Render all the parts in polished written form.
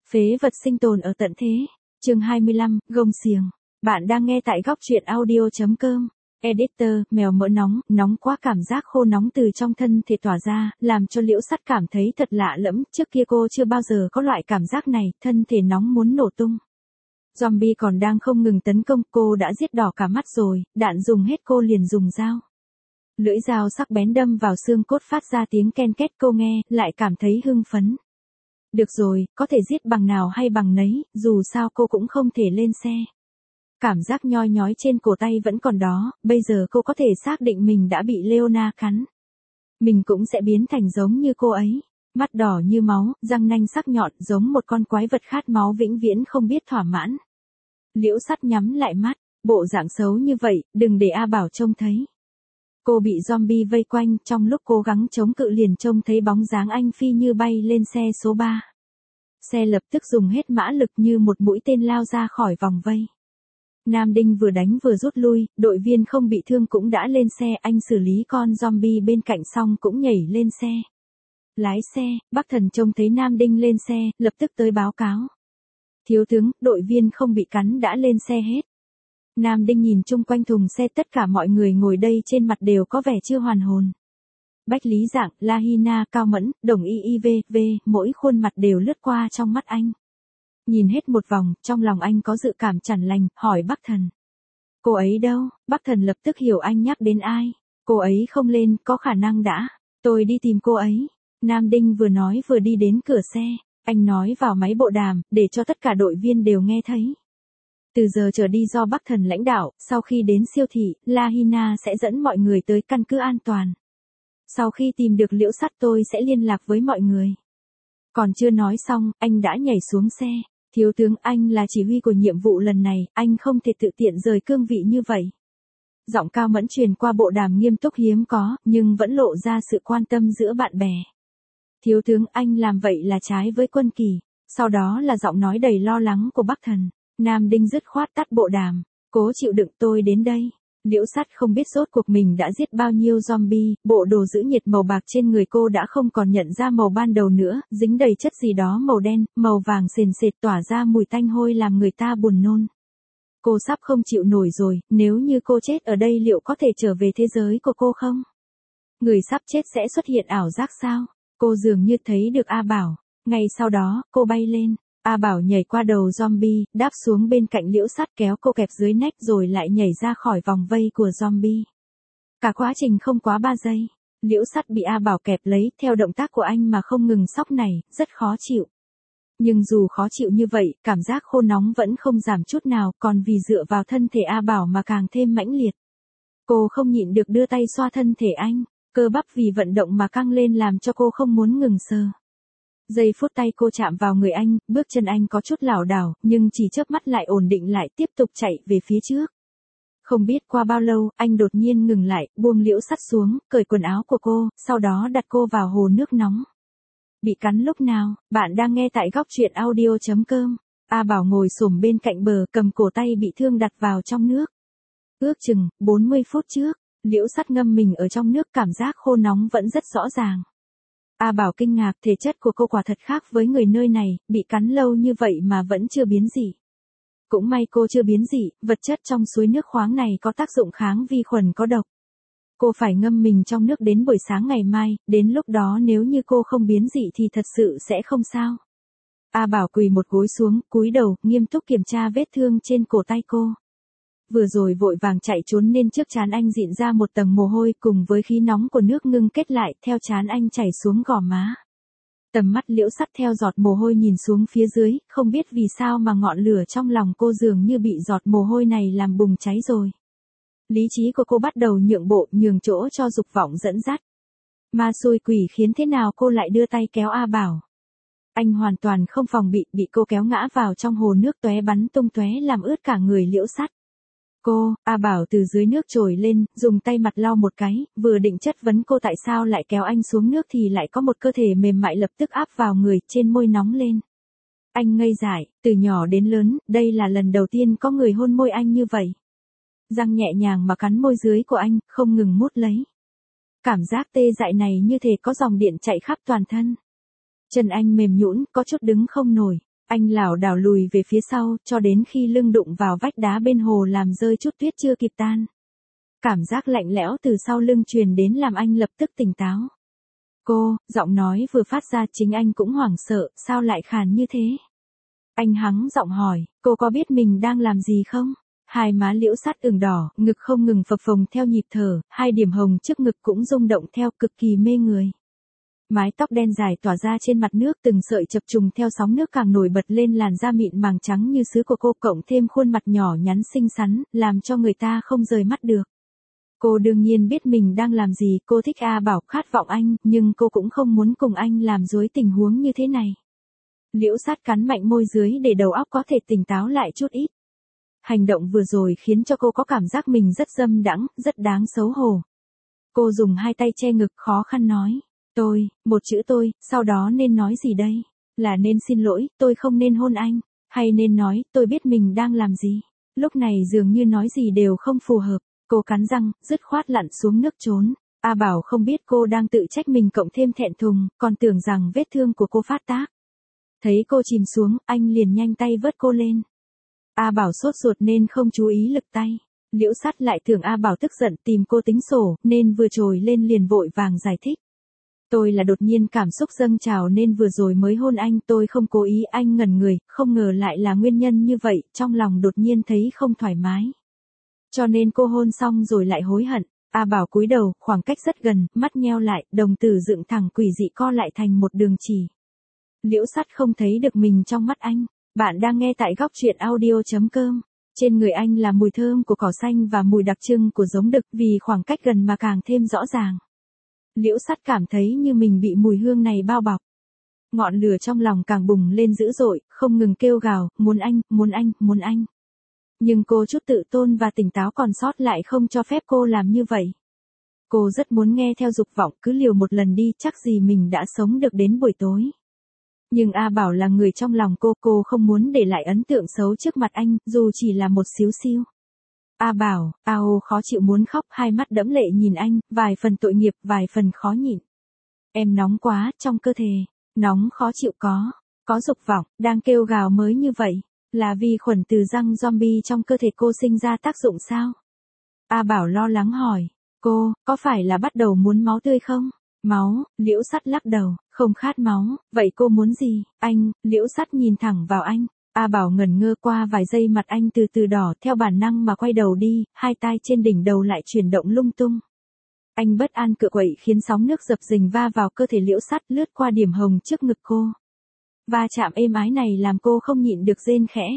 Phế vật sinh tồn ở tận thế. Chương 25, gông xiềng. Bạn đang nghe tại góc truyện audio.com. Editor, mèo mỡ nóng quá, cảm giác khô nóng từ trong thân thể tỏa ra, làm cho Liễu Sắt cảm thấy thật lạ lẫm, trước kia cô chưa bao giờ có loại cảm giác này, thân thể nóng muốn nổ tung. Zombie còn đang không ngừng tấn công, cô đã giết đỏ cả mắt rồi, đạn dùng hết cô liền dùng dao. Lưỡi dao sắc bén đâm vào xương cốt phát ra tiếng ken két, cô nghe, lại cảm thấy hưng phấn. Được rồi, có thể giết bằng nào hay bằng nấy, dù sao cô cũng không thể lên xe. Cảm giác nhoi nhói trên cổ tay vẫn còn đó, bây giờ cô có thể xác định mình đã bị Leona cắn. Mình cũng sẽ biến thành giống như cô ấy. Mắt đỏ như máu, răng nanh sắc nhọn giống một con quái vật khát máu vĩnh viễn không biết thỏa mãn. Liễu Sắt nhắm lại mắt, bộ dạng xấu như vậy, đừng để A Bảo trông thấy. Cô bị zombie vây quanh, trong lúc cố gắng chống cự liền trông thấy bóng dáng anh phi như bay lên xe số 3. Xe lập tức dùng hết mã lực như một mũi tên lao ra khỏi vòng vây. Nam Đinh vừa đánh vừa rút lui, đội viên không bị thương cũng đã lên xe, anh xử lý con zombie bên cạnh xong cũng nhảy lên xe. Lái xe, Bắc Thần trông thấy Nam Đinh lên xe, lập tức tới báo cáo. Thiếu tướng, đội viên không bị cắn đã lên xe hết. Nam Đinh nhìn chung quanh thùng xe, tất cả mọi người ngồi đây trên mặt đều có vẻ chưa hoàn hồn. Bách Lý Dạng, La Hina, Cao Mẫn, Đồng Y.I.V.V, mỗi khuôn mặt đều lướt qua trong mắt anh. Nhìn hết một vòng, trong lòng anh có dự cảm chẳng lành, hỏi Bắc Thần. Cô ấy đâu? Bắc Thần lập tức hiểu anh nhắc đến ai. Cô ấy không lên, có khả năng đã. Tôi đi tìm cô ấy. Nam Đinh vừa nói vừa đi đến cửa xe. Anh nói vào máy bộ đàm, để cho tất cả đội viên đều nghe thấy. Từ giờ trở đi do Bắc Thần lãnh đạo, sau khi đến siêu thị, La Hina sẽ dẫn mọi người tới căn cứ an toàn. Sau khi tìm được Liễu Sắt tôi sẽ liên lạc với mọi người. Còn chưa nói xong, anh đã nhảy xuống xe. Thiếu tướng, anh là chỉ huy của nhiệm vụ lần này, anh không thể tự tiện rời cương vị như vậy. Giọng Cao Mẫn truyền qua bộ đàm nghiêm túc hiếm có, nhưng vẫn lộ ra sự quan tâm giữa bạn bè. Thiếu tướng, anh làm vậy là trái với quân kỷ. Sau đó là giọng nói đầy lo lắng của Bắc Thần. Nam Đinh dứt khoát tắt bộ đàm. Cố chịu đựng, tôi đến đây. Liễu Sắt không biết rốt cuộc mình đã giết bao nhiêu zombie, bộ đồ giữ nhiệt màu bạc trên người cô đã không còn nhận ra màu ban đầu nữa, dính đầy chất gì đó màu đen, màu vàng sền sệt tỏa ra mùi tanh hôi làm người ta buồn nôn. Cô sắp không chịu nổi rồi, nếu như cô chết ở đây liệu có thể trở về thế giới của cô không? Người sắp chết sẽ xuất hiện ảo giác sao? Cô dường như thấy được A Bảo. Ngay sau đó, cô bay lên. A Bảo nhảy qua đầu zombie, đáp xuống bên cạnh Liễu Sắt kéo cô kẹp dưới nách rồi lại nhảy ra khỏi vòng vây của zombie. Cả quá trình không quá 3 giây. Liễu Sắt bị A Bảo kẹp lấy, theo động tác của anh mà không ngừng sóc này, rất khó chịu. Nhưng dù khó chịu như vậy, cảm giác khô nóng vẫn không giảm chút nào, còn vì dựa vào thân thể A Bảo mà càng thêm mãnh liệt. Cô không nhịn được đưa tay xoa thân thể anh, cơ bắp vì vận động mà căng lên làm cho cô không muốn ngừng sờ. Giây phút tay cô chạm vào người anh, bước chân anh có chút lảo đảo, nhưng chỉ chớp mắt lại ổn định lại, tiếp tục chạy về phía trước. Không biết qua bao lâu, anh đột nhiên ngừng lại, buông Liễu Sắt xuống, cởi quần áo của cô, sau đó đặt cô vào hồ nước nóng. Bị cắn lúc nào? Bạn đang nghe tại góc truyện audio.com. A Bảo ngồi xổm bên cạnh bờ, cầm cổ tay bị thương đặt vào trong nước. Ước chừng 40 phút trước, Liễu Sắt ngâm mình ở trong nước, cảm giác khô nóng vẫn rất rõ ràng. A Bảo kinh ngạc, thể chất của cô quả thật khác với người nơi này, bị cắn lâu như vậy mà vẫn chưa biến dị. Cũng may cô chưa biến dị, vật chất trong suối nước khoáng này có tác dụng kháng vi khuẩn có độc. Cô phải ngâm mình trong nước đến buổi sáng ngày mai, đến lúc đó nếu như cô không biến dị thì thật sự sẽ không sao. A Bảo quỳ một gối xuống, cúi đầu, nghiêm túc kiểm tra vết thương trên cổ tay cô. Vừa rồi vội vàng chạy trốn nên trước trán anh rịn ra một tầng mồ hôi cùng với khí nóng của nước ngưng kết lại, theo trán anh chảy xuống gò má. Tầm mắt Liễu Sắt theo giọt mồ hôi nhìn xuống phía dưới, không biết vì sao mà ngọn lửa trong lòng cô dường như bị giọt mồ hôi này làm bùng cháy rồi. Lý trí của cô bắt đầu nhượng bộ, nhường chỗ cho dục vọng dẫn dắt. Ma xui quỷ khiến thế nào cô lại đưa tay kéo A Bảo. Anh hoàn toàn không phòng bị cô kéo ngã vào trong hồ nước tóe bắn tung tóe làm ướt cả người Liễu Sắt. A Bảo từ dưới nước trồi lên, dùng tay mặt lau một cái, vừa định chất vấn cô tại sao lại kéo anh xuống nước thì lại có một cơ thể mềm mại lập tức áp vào người, trên môi nóng lên. Anh ngây dại, từ nhỏ đến lớn, đây là lần đầu tiên có người hôn môi anh như vậy. Răng nhẹ nhàng mà cắn môi dưới của anh, không ngừng mút lấy. Cảm giác tê dại này như thể có dòng điện chạy khắp toàn thân. Chân anh mềm nhũn, có chút đứng không nổi. Anh lảo đảo lùi về phía sau, cho đến khi lưng đụng vào vách đá bên hồ làm rơi chút tuyết chưa kịp tan. Cảm giác lạnh lẽo từ sau lưng truyền đến làm anh lập tức tỉnh táo. Cô, giọng nói vừa phát ra chính anh cũng hoảng sợ, sao lại khàn như thế? Anh hắng giọng hỏi, cô có biết mình đang làm gì không? Hai má Liễu Sắt ửng đỏ, ngực không ngừng phập phồng theo nhịp thở, hai điểm hồng trước ngực cũng rung động theo, cực kỳ mê người. Mái tóc đen dài tỏa ra trên mặt nước, từng sợi chập trùng theo sóng nước càng nổi bật lên làn da mịn màng trắng như sứ của cô, cộng thêm khuôn mặt nhỏ nhắn xinh xắn, làm cho người ta không rời mắt được. Cô đương nhiên biết mình đang làm gì, cô thích A Bảo, khát vọng anh, nhưng cô cũng không muốn cùng anh làm dối tình huống như thế này. Liễu Sát cắn mạnh môi dưới để đầu óc có thể tỉnh táo lại chút ít. Hành động vừa rồi khiến cho cô có cảm giác mình rất dâm đãng, rất đáng xấu hổ. Cô dùng hai tay che ngực khó khăn nói. Một chữ tôi, sau đó nên nói gì đây? Là nên xin lỗi, tôi không nên hôn anh, hay nên nói, tôi biết mình đang làm gì? Lúc này dường như nói gì đều không phù hợp, cô cắn răng, dứt khoát lặn xuống nước trốn. A Bảo không biết cô đang tự trách mình cộng thêm thẹn thùng, còn tưởng rằng vết thương của cô phát tác. Thấy cô chìm xuống, anh liền nhanh tay vớt cô lên. A Bảo sốt ruột nên không chú ý lực tay. Liễu Sắt lại tưởng A Bảo tức giận tìm cô tính sổ, nên vừa trồi lên liền vội vàng giải thích. Tôi là đột nhiên cảm xúc dâng trào nên vừa rồi mới hôn anh, tôi không cố ý. Anh ngẩn người, không ngờ lại là nguyên nhân như vậy, trong lòng đột nhiên thấy không thoải mái. Cho nên cô hôn xong rồi lại hối hận. A Bảo cúi đầu, khoảng cách rất gần, mắt nheo lại, đồng tử dựng thẳng quỷ dị co lại thành một đường chỉ. Liễu Sắt không thấy được mình trong mắt anh. Bạn đang nghe tại góc truyện audio.com. Trên người anh là mùi thơm của cỏ xanh và mùi đặc trưng của giống đực, vì khoảng cách gần mà càng thêm rõ ràng. Liễu Sắt cảm thấy như mình bị mùi hương này bao bọc. Ngọn lửa trong lòng càng bùng lên dữ dội, không ngừng kêu gào, muốn anh, muốn anh, muốn anh. Nhưng cô chút tự tôn và tỉnh táo còn sót lại không cho phép cô làm như vậy. Cô rất muốn nghe theo dục vọng, cứ liều một lần đi, chắc gì mình đã sống được đến buổi tối. Nhưng A Bảo là người trong lòng cô không muốn để lại ấn tượng xấu trước mặt anh, dù chỉ là một xíu xiu. A Bảo, ao khó chịu muốn khóc, hai mắt đẫm lệ nhìn anh, vài phần tội nghiệp, vài phần khó nhịn. Em nóng quá, trong cơ thể, nóng khó chịu có dục vọng, đang kêu gào mới như vậy, là vi khuẩn từ răng zombie trong cơ thể cô sinh ra tác dụng sao? A Bảo lo lắng hỏi, cô, có phải là bắt đầu muốn máu tươi không? Máu, Liễu Sắt lắc đầu, không khát máu, vậy cô muốn gì? Anh, Liễu Sắt nhìn thẳng vào anh. A Bảo ngẩn ngơ, qua vài giây mặt anh từ từ đỏ, theo bản năng mà quay đầu đi, hai tai trên đỉnh đầu lại chuyển động lung tung. Anh bất an cựa quậy khiến sóng nước dập dềnh va vào cơ thể Liễu Sắt, lướt qua điểm hồng trước ngực cô. Va chạm êm ái này làm cô không nhịn được rên khẽ.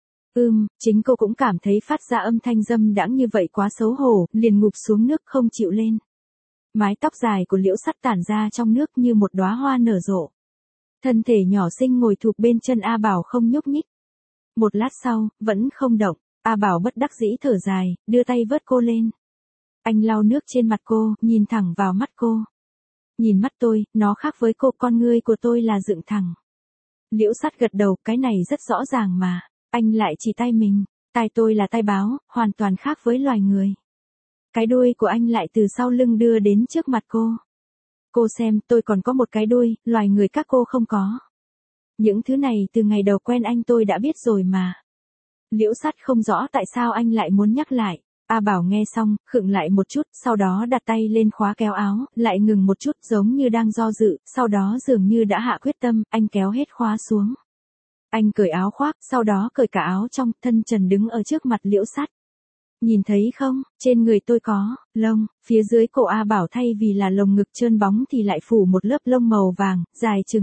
Chính cô cũng cảm thấy phát ra âm thanh dâm đãng như vậy quá xấu hổ, liền ngụp xuống nước không chịu lên. Mái tóc dài của Liễu Sắt tản ra trong nước như một đóa hoa nở rộ. Thân thể nhỏ xinh ngồi thụp bên chân A Bảo không nhúc nhích. Một lát sau, vẫn không động, A Bảo bất đắc dĩ thở dài, đưa tay vớt cô lên. Anh lau nước trên mặt cô, nhìn thẳng vào mắt cô. Nhìn mắt tôi, nó khác với cô, con ngươi của tôi là dựng thẳng. Liễu Sắt gật đầu, cái này rất rõ ràng mà. Anh lại chỉ tay mình, tai tôi là tai báo, hoàn toàn khác với loài người. Cái đuôi của anh lại từ sau lưng đưa đến trước mặt cô. Cô xem, tôi còn có một cái đuôi, loài người các cô không có. Những thứ này từ ngày đầu quen anh tôi đã biết rồi mà. Liễu Sắt không rõ tại sao anh lại muốn nhắc lại. A Bảo nghe xong, khựng lại một chút, sau đó đặt tay lên khóa kéo áo, lại ngừng một chút giống như đang do dự, sau đó dường như đã hạ quyết tâm, anh kéo hết khóa xuống. Anh cởi áo khoác, sau đó cởi cả áo trong, thân trần đứng ở trước mặt Liễu Sắt. Nhìn thấy không, trên người tôi có lông, phía dưới cổ A Bảo thay vì là lồng ngực trơn bóng thì lại phủ một lớp lông màu vàng, dài chừng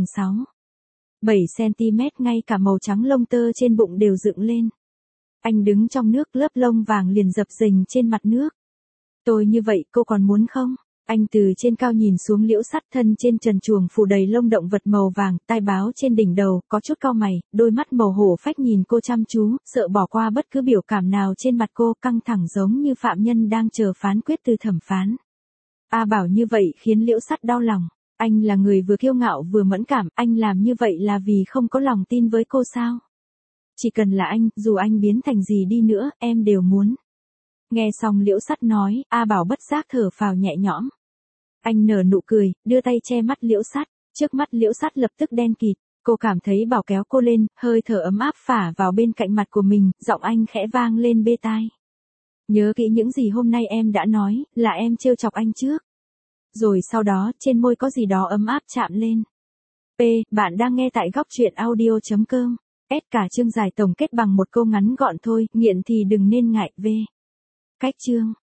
6-7 cm, ngay cả màu trắng lông tơ trên bụng đều dựng lên. Anh đứng trong nước, lớp lông vàng liền dập dềnh trên mặt nước. Tôi như vậy cô còn muốn không? Anh từ trên cao nhìn xuống Liễu Sắt, thân trên trần truồng phủ đầy lông động vật màu vàng, tai báo trên đỉnh đầu, có chút cau mày, đôi mắt màu hổ phách nhìn cô chăm chú, sợ bỏ qua bất cứ biểu cảm nào trên mặt cô, căng thẳng giống như phạm nhân đang chờ phán quyết từ thẩm phán. A Bảo như vậy khiến Liễu Sắt đau lòng. Anh là người vừa kiêu ngạo vừa mẫn cảm, anh làm như vậy là vì không có lòng tin với cô sao? Chỉ cần là anh, dù anh biến thành gì đi nữa, em đều muốn. Nghe xong Liễu Sắt nói, A Bảo bất giác thở phào nhẹ nhõm. Anh nở nụ cười, đưa tay che mắt Liễu Sắt, trước mắt Liễu Sắt lập tức đen kịt. Cô cảm thấy Bảo kéo cô lên, hơi thở ấm áp phả vào bên cạnh mặt của mình, giọng anh khẽ vang lên bê tai. Nhớ kỹ những gì hôm nay em đã nói, là em trêu chọc anh trước. Rồi sau đó, trên môi có gì đó ấm áp chạm lên. Bạn đang nghe tại góc truyện audio.com. Cả chương dài tổng kết bằng một câu ngắn gọn thôi, nghiện thì đừng nên ngại. Cách chương.